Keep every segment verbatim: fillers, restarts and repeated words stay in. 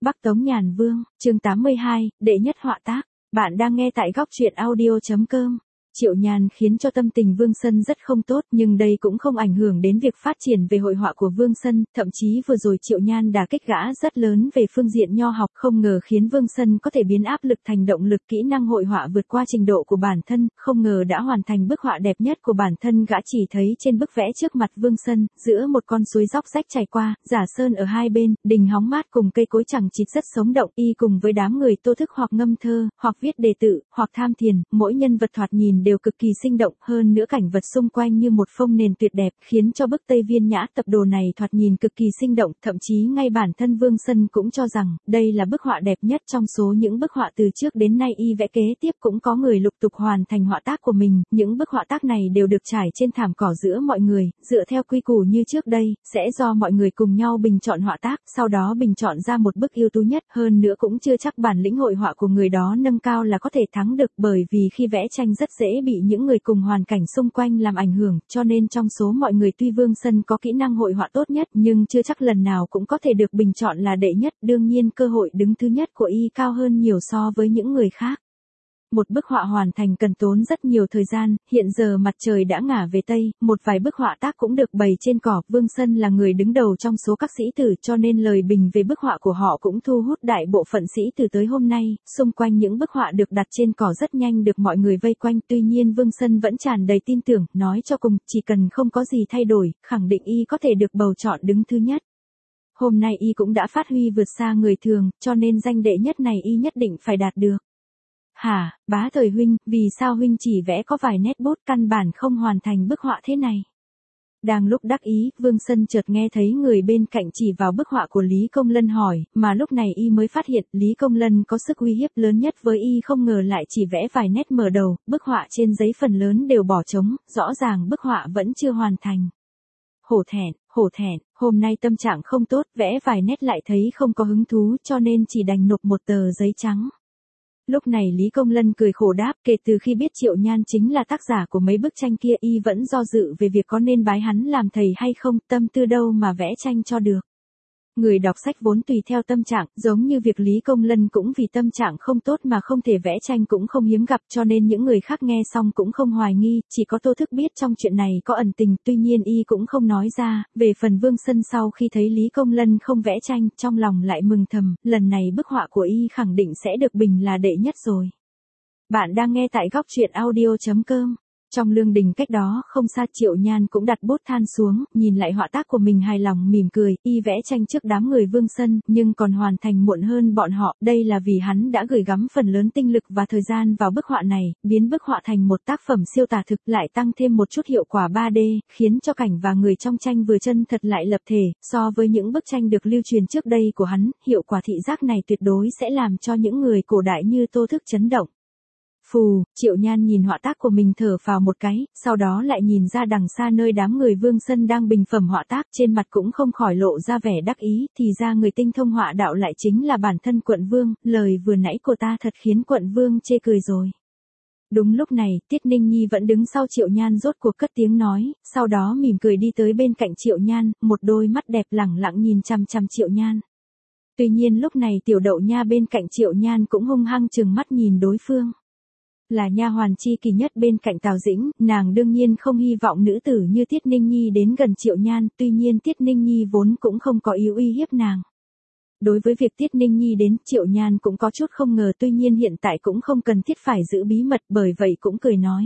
Bắc Tống Nhàn Vương, chương tám mươi hai, đệ nhất họa tác. Bạn đang nghe tại góc truyện audio chấm com. Triệu Nhàn khiến cho tâm tình Vương Sân rất không tốt, nhưng đây cũng không ảnh hưởng đến việc phát triển về hội họa của Vương Sân, thậm chí vừa rồi Triệu Nhan đả kích gã rất lớn về phương diện nho học, không ngờ khiến Vương Sân có thể biến áp lực thành động lực, kỹ năng hội họa vượt qua trình độ của bản thân, không ngờ đã hoàn thành bức họa đẹp nhất của bản thân. Gã chỉ thấy trên bức vẽ trước mặt Vương Sân, giữa một con suối róc rách chảy qua, giả sơn ở hai bên, đình hóng mát cùng cây cối chằng chịt rất sống động, y cùng với đám người tô thức hoặc ngâm thơ, hoặc viết đề tự, hoặc tham thiền, mỗi nhân vật thoạt nhìn đều cực kỳ sinh động, hơn nữa cảnh vật xung quanh như một phông nền tuyệt đẹp, khiến cho bức Tây Viên Nhã Tập Đồ này thoạt nhìn cực kỳ sinh động, thậm chí ngay bản thân Vương Sân cũng cho rằng, đây là bức họa đẹp nhất trong số những bức họa từ trước đến nay y vẽ. Kế tiếp cũng có người lục tục hoàn thành họa tác của mình, những bức họa tác này đều được trải trên thảm cỏ giữa mọi người, dựa theo quy củ như trước đây, sẽ do mọi người cùng nhau bình chọn họa tác, sau đó bình chọn ra một bức ưu tú nhất, hơn nữa cũng chưa chắc bản lĩnh hội họa của người đó nâng cao là có thể thắng được, bởi vì khi vẽ tranh rất dễ bị những người cùng hoàn cảnh xung quanh làm ảnh hưởng, cho nên trong số mọi người tuy Vương Sân có kỹ năng hội họa tốt nhất, nhưng chưa chắc lần nào cũng có thể được bình chọn là đệ nhất, đương nhiên cơ hội đứng thứ nhất của y cao hơn nhiều so với những người khác. Một bức họa hoàn thành cần tốn rất nhiều thời gian, hiện giờ mặt trời đã ngả về Tây, một vài bức họa tác cũng được bày trên cỏ, Vương Sân là người đứng đầu trong số các sĩ tử, cho nên lời bình về bức họa của họ cũng thu hút đại bộ phận sĩ tử tới hôm nay, xung quanh những bức họa được đặt trên cỏ rất nhanh được mọi người vây quanh, tuy nhiên Vương Sân vẫn tràn đầy tin tưởng, nói cho cùng, chỉ cần không có gì thay đổi, khẳng định y có thể được bầu chọn đứng thứ nhất. Hôm nay y cũng đã phát huy vượt xa người thường, cho nên danh đệ nhất này y nhất định phải đạt được. Hả, Bá Thời huynh, vì sao huynh chỉ vẽ có vài nét bút, căn bản không hoàn thành bức họa thế này? Đang lúc đắc ý, Vương Sân chợt nghe thấy người bên cạnh chỉ vào bức họa của Lý Công Lân hỏi, mà lúc này y mới phát hiện Lý Công Lân có sức uy hiếp lớn nhất với y, không ngờ lại chỉ vẽ vài nét mở đầu, bức họa trên giấy phần lớn đều bỏ trống, rõ ràng bức họa vẫn chưa hoàn thành. Hổ thẹn, hổ thẹn, hôm nay tâm trạng không tốt, vẽ vài nét lại thấy không có hứng thú, cho nên chỉ đành nộp một tờ giấy trắng. Lúc này Lý Công Lân cười khổ đáp, kể từ khi biết Triệu Nhan chính là tác giả của mấy bức tranh kia, y vẫn do dự về việc có nên bái hắn làm thầy hay không, tâm tư đâu mà vẽ tranh cho được. Người đọc sách vốn tùy theo tâm trạng, giống như việc Lý Công Lân cũng vì tâm trạng không tốt mà không thể vẽ tranh cũng không hiếm gặp, cho nên những người khác nghe xong cũng không hoài nghi, chỉ có Tô Thức biết trong chuyện này có ẩn tình, tuy nhiên y cũng không nói ra. Về phần Vương Sân sau khi thấy Lý Công Lân không vẽ tranh, trong lòng lại mừng thầm, lần này bức họa của y khẳng định sẽ được bình là đệ nhất rồi. Bạn đang nghe tại góc truyện audio chấm com. Trong lương đình cách đó không xa, Triệu Nhan cũng đặt bút than xuống, nhìn lại họa tác của mình hài lòng mỉm cười, y vẽ tranh trước đám người Vương Sân, nhưng còn hoàn thành muộn hơn bọn họ, đây là vì hắn đã gửi gắm phần lớn tinh lực và thời gian vào bức họa này, biến bức họa thành một tác phẩm siêu tả thực, lại tăng thêm một chút hiệu quả ba D, khiến cho cảnh và người trong tranh vừa chân thật lại lập thể, so với những bức tranh được lưu truyền trước đây của hắn, hiệu quả thị giác này tuyệt đối sẽ làm cho những người cổ đại như Tô Thức chấn động. Phù, Triệu Nhan nhìn họa tác của mình thở phào một cái, sau đó lại nhìn ra đằng xa nơi đám người Vương Sân đang bình phẩm họa tác, trên mặt cũng không khỏi lộ ra vẻ đắc ý, thì ra người tinh thông họa đạo lại chính là bản thân Quận Vương, lời vừa nãy của ta thật khiến Quận Vương chê cười rồi. Đúng lúc này, Tiết Ninh Nhi vẫn đứng sau Triệu Nhan rốt cuộc cất tiếng nói, sau đó mỉm cười đi tới bên cạnh Triệu Nhan, một đôi mắt đẹp lẳng lặng nhìn chằm chằm Triệu Nhan. Tuy nhiên lúc này Tiểu Đậu Nha bên cạnh Triệu Nhan cũng hung hăng trừng mắt nhìn đối phương. Là nha hoàn chi kỳ nhất bên cạnh Tào Dĩnh, nàng đương nhiên không hy vọng nữ tử như Tiết Ninh Nhi đến gần Triệu Nhan, tuy nhiên Tiết Ninh Nhi vốn cũng không có ý uy hiếp nàng. Đối với việc Tiết Ninh Nhi đến, Triệu Nhan cũng có chút không ngờ, tuy nhiên hiện tại cũng không cần thiết phải giữ bí mật, bởi vậy cũng cười nói.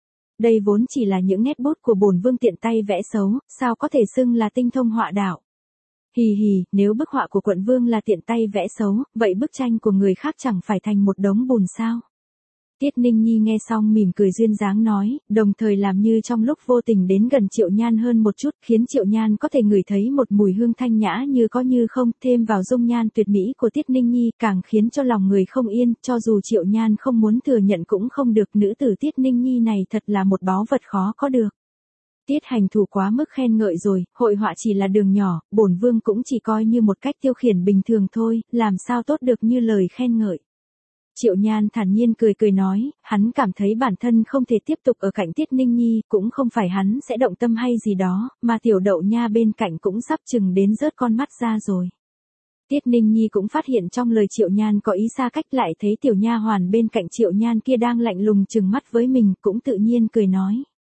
Đây vốn chỉ là những nét bút của bổn vương tiện tay vẽ xấu, sao có thể xưng là tinh thông họa đạo. Hì hì, nếu bức họa của Quận Vương là tiện tay vẽ xấu, vậy bức tranh của người khác chẳng phải thành một đống bùn sao. Tiết Ninh Nhi nghe xong mỉm cười duyên dáng nói, đồng thời làm như trong lúc vô tình đến gần Triệu Nhan hơn một chút, khiến Triệu Nhan có thể ngửi thấy một mùi hương thanh nhã như có như không, thêm vào dung nhan tuyệt mỹ của Tiết Ninh Nhi, càng khiến cho lòng người không yên, cho dù Triệu Nhan không muốn thừa nhận cũng không được, nữ tử Tiết Ninh Nhi này thật là một báu vật khó có được. Tiết hành thủ quá mức khen ngợi rồi, hội họa chỉ là đường nhỏ, bổn vương cũng chỉ coi như một cách tiêu khiển bình thường thôi, làm sao tốt được như lời khen ngợi. Triệu Nhan thản nhiên cười cười nói, hắn cảm thấy bản thân không thể tiếp tục ở cạnh Tiết Ninh Nhi, cũng không phải hắn sẽ động tâm hay gì đó, mà Tiểu Đậu Nha bên cạnh cũng sắp chừng đến rớt con mắt ra rồi. Tiết Ninh Nhi cũng phát hiện trong lời Triệu Nhan có ý xa cách, lại thấy tiểu nha hoàn bên cạnh Triệu Nhan kia đang lạnh lùng trừng mắt với mình, cũng tự nhiên cười nói.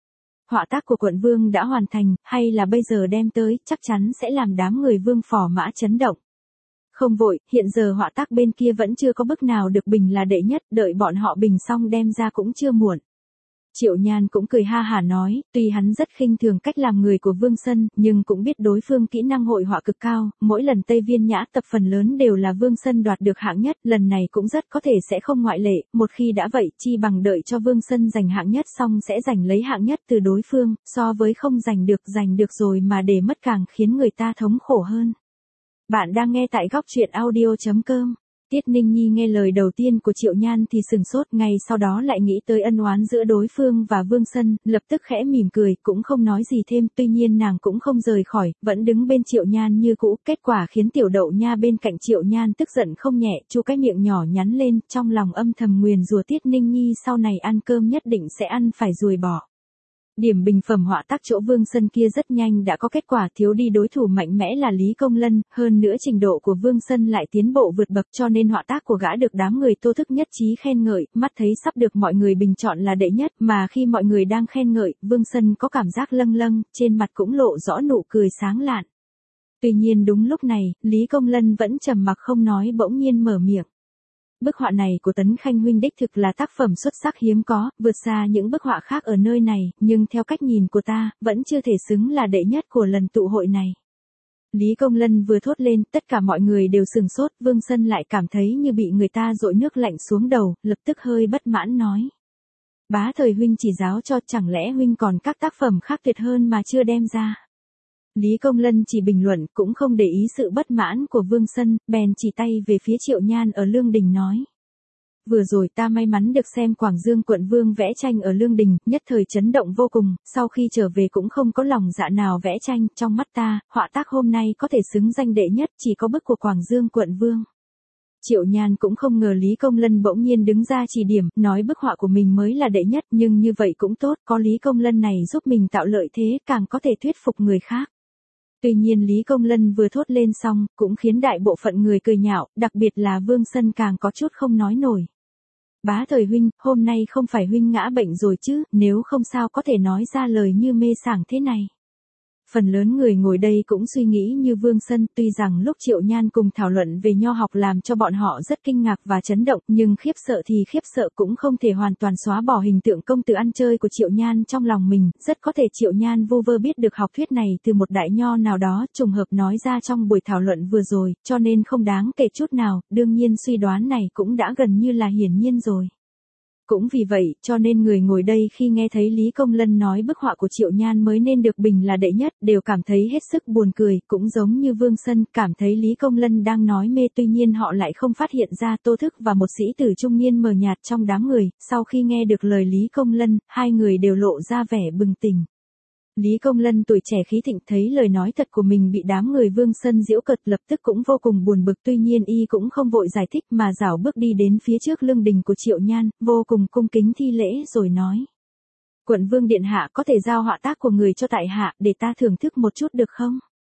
Họa tác của quận vương đã hoàn thành, hay là bây giờ đem tới, chắc chắn sẽ làm đám người vương phò mã chấn động. Không vội, hiện giờ họa tác bên kia vẫn chưa có bức nào được bình là đệ nhất, đợi bọn họ bình xong đem ra cũng chưa muộn. Triệu Nhan cũng cười ha hả nói, tuy hắn rất khinh thường cách làm người của Vương Sân, nhưng cũng biết đối phương kỹ năng hội họa cực cao, mỗi lần Tây Viên Nhã tập phần lớn đều là Vương Sân đoạt được hạng nhất, lần này cũng rất có thể sẽ không ngoại lệ, một khi đã vậy, chi bằng đợi cho Vương Sân giành hạng nhất xong sẽ giành lấy hạng nhất từ đối phương, so với không giành được giành được rồi mà để mất càng khiến người ta thống khổ hơn. Bạn đang nghe tại góc truyện audio chấm com. Tiết Ninh Nhi nghe lời đầu tiên của Triệu Nhan thì sừng sốt, ngay sau đó lại nghĩ tới ân oán giữa đối phương và Vương Sân, lập tức khẽ mỉm cười, cũng không nói gì thêm, tuy nhiên nàng cũng không rời khỏi, vẫn đứng bên Triệu Nhan như cũ, kết quả khiến tiểu đậu nha bên cạnh Triệu Nhan tức giận không nhẹ, chu cái miệng nhỏ nhắn lên, trong lòng âm thầm nguyền rủa Tiết Ninh Nhi sau này ăn cơm nhất định sẽ ăn phải ruồi bò. Điểm bình phẩm họa tác chỗ Vương Sân kia rất nhanh đã có kết quả, thiếu đi đối thủ mạnh mẽ là Lý Công Lân, hơn nữa trình độ của Vương Sân lại tiến bộ vượt bậc, cho nên họa tác của gã được đám người Tô Thức nhất trí khen ngợi, mắt thấy sắp được mọi người bình chọn là đệ nhất, mà khi mọi người đang khen ngợi, Vương Sân có cảm giác lâng lâng, trên mặt cũng lộ rõ nụ cười sáng lạn. Tuy nhiên đúng lúc này, Lý Công Lân vẫn trầm mặc không nói, bỗng nhiên mở miệng. Bức họa này của Tấn Khanh huynh đích thực là tác phẩm xuất sắc hiếm có, vượt xa những bức họa khác ở nơi này, nhưng theo cách nhìn của ta, vẫn chưa thể xứng là đệ nhất của lần tụ hội này. Lý Công Lân vừa thốt lên, tất cả mọi người đều sừng sốt, Vương Sân lại cảm thấy như bị người ta dội nước lạnh xuống đầu, lập tức hơi bất mãn nói. Bá Thời huynh chỉ giáo cho, chẳng lẽ huynh còn các tác phẩm khác tuyệt hơn mà chưa đem ra. Lý Công Lân chỉ bình luận, cũng không để ý sự bất mãn của Vương Sân, bèn chỉ tay về phía Triệu Nhan ở Lương Đình nói. Vừa rồi ta may mắn được xem Quảng Dương quận vương vẽ tranh ở Lương Đình, nhất thời chấn động vô cùng, sau khi trở về cũng không có lòng dạ nào vẽ tranh, trong mắt ta, họa tác hôm nay có thể xứng danh đệ nhất chỉ có bức của Quảng Dương quận vương. Triệu Nhan cũng không ngờ Lý Công Lân bỗng nhiên đứng ra chỉ điểm, nói bức họa của mình mới là đệ nhất, nhưng như vậy cũng tốt, có Lý Công Lân này giúp mình tạo lợi thế, càng có thể thuyết phục người khác. Tuy nhiên Lý Công Lân vừa thốt lên xong, cũng khiến đại bộ phận người cười nhạo, đặc biệt là Vương Sân càng có chút không nói nổi. Bá Thời huynh, hôm nay không phải huynh ngã bệnh rồi chứ, nếu không sao có thể nói ra lời như mê sảng thế này. Phần lớn người ngồi đây cũng suy nghĩ như Vương Sân, tuy rằng lúc Triệu Nhan cùng thảo luận về nho học làm cho bọn họ rất kinh ngạc và chấn động, nhưng khiếp sợ thì khiếp sợ cũng không thể hoàn toàn xóa bỏ hình tượng công tử ăn chơi của Triệu Nhan trong lòng mình, rất có thể Triệu Nhan vu vơ biết được học thuyết này từ một đại nho nào đó, trùng hợp nói ra trong buổi thảo luận vừa rồi, cho nên không đáng kể chút nào, đương nhiên suy đoán này cũng đã gần như là hiển nhiên rồi. Cũng vì vậy, cho nên người ngồi đây khi nghe thấy Lý Công Lân nói bức họa của Triệu Nhan mới nên được bình là đệ nhất, đều cảm thấy hết sức buồn cười, cũng giống như Vương Sân, cảm thấy Lý Công Lân đang nói mê, tuy nhiên họ lại không phát hiện ra Tô Thức và một sĩ tử trung niên mờ nhạt trong đám người, sau khi nghe được lời Lý Công Lân, hai người đều lộ ra vẻ bừng tỉnh. Lý Công Lân tuổi trẻ khí thịnh thấy lời nói thật của mình bị đám người Vương Sân giễu cợt, lập tức cũng vô cùng buồn bực, tuy nhiên y cũng không vội giải thích mà rảo bước đi đến phía trước Lương Đình của Triệu Nhan, vô cùng cung kính thi lễ rồi nói. Quận vương điện hạ có thể giao họa tác của người cho tại hạ để ta thưởng thức một chút được không?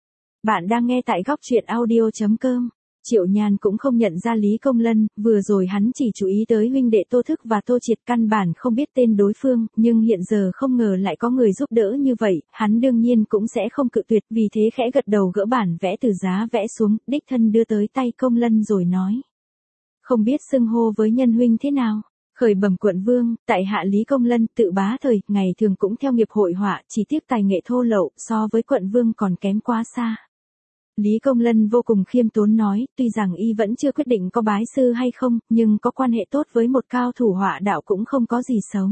Bạn đang nghe tại góc truyện audio chấm com. Triệu Nhan cũng không nhận ra Lý Công Lân, vừa rồi hắn chỉ chú ý tới huynh đệ Tô Thức và Tô Triệt, căn bản không biết tên đối phương, nhưng hiện giờ không ngờ lại có người giúp đỡ như vậy, hắn đương nhiên cũng sẽ không cự tuyệt, vì thế khẽ gật đầu gỡ bản vẽ từ giá vẽ xuống, đích thân đưa tới tay Công Lân rồi nói. Không biết xưng hô với nhân huynh thế nào? Khởi bẩm quận vương, tại hạ Lý Công Lân, tự Bá Thời, ngày thường cũng theo nghiệp hội họa, chỉ tiếc tài nghệ thô lậu, so với quận vương còn kém quá xa. Lý Công Lân vô cùng khiêm tốn nói, tuy rằng y vẫn chưa quyết định có bái sư hay không, nhưng có quan hệ tốt với một cao thủ họa đạo cũng không có gì xấu.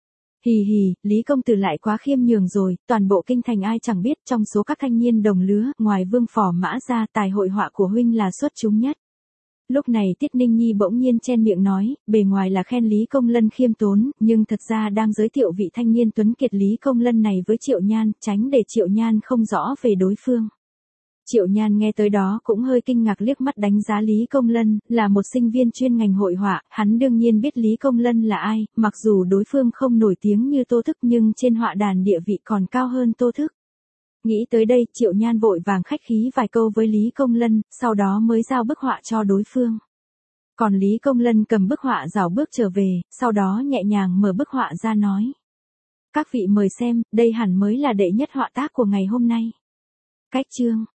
Hì hì, Lý Công Tử lại quá khiêm nhường rồi, toàn bộ kinh thành ai chẳng biết, trong số các thanh niên đồng lứa, ngoài Vương Phò Mã ra, tài hội họa của huynh là xuất chúng nhất. Lúc này Tiết Ninh Nhi bỗng nhiên chen miệng nói, bề ngoài là khen Lý Công Lân khiêm tốn, nhưng thật ra đang giới thiệu vị thanh niên tuấn kiệt Lý Công Lân này với Triệu Nhan, tránh để Triệu Nhan không rõ về đối phương. Triệu Nhan nghe tới đó cũng hơi kinh ngạc, liếc mắt đánh giá Lý Công Lân, là một sinh viên chuyên ngành hội họa, hắn đương nhiên biết Lý Công Lân là ai, mặc dù đối phương không nổi tiếng như Tô Thức nhưng trên họa đàn địa vị còn cao hơn Tô Thức. Nghĩ tới đây, Triệu Nhan vội vàng khách khí vài câu với Lý Công Lân, sau đó mới giao bức họa cho đối phương. Còn Lý Công Lân cầm bức họa rảo bước trở về, sau đó nhẹ nhàng mở bức họa ra nói. Các vị mời xem, đây hẳn mới là đệ nhất họa tác của ngày hôm nay. Cách chương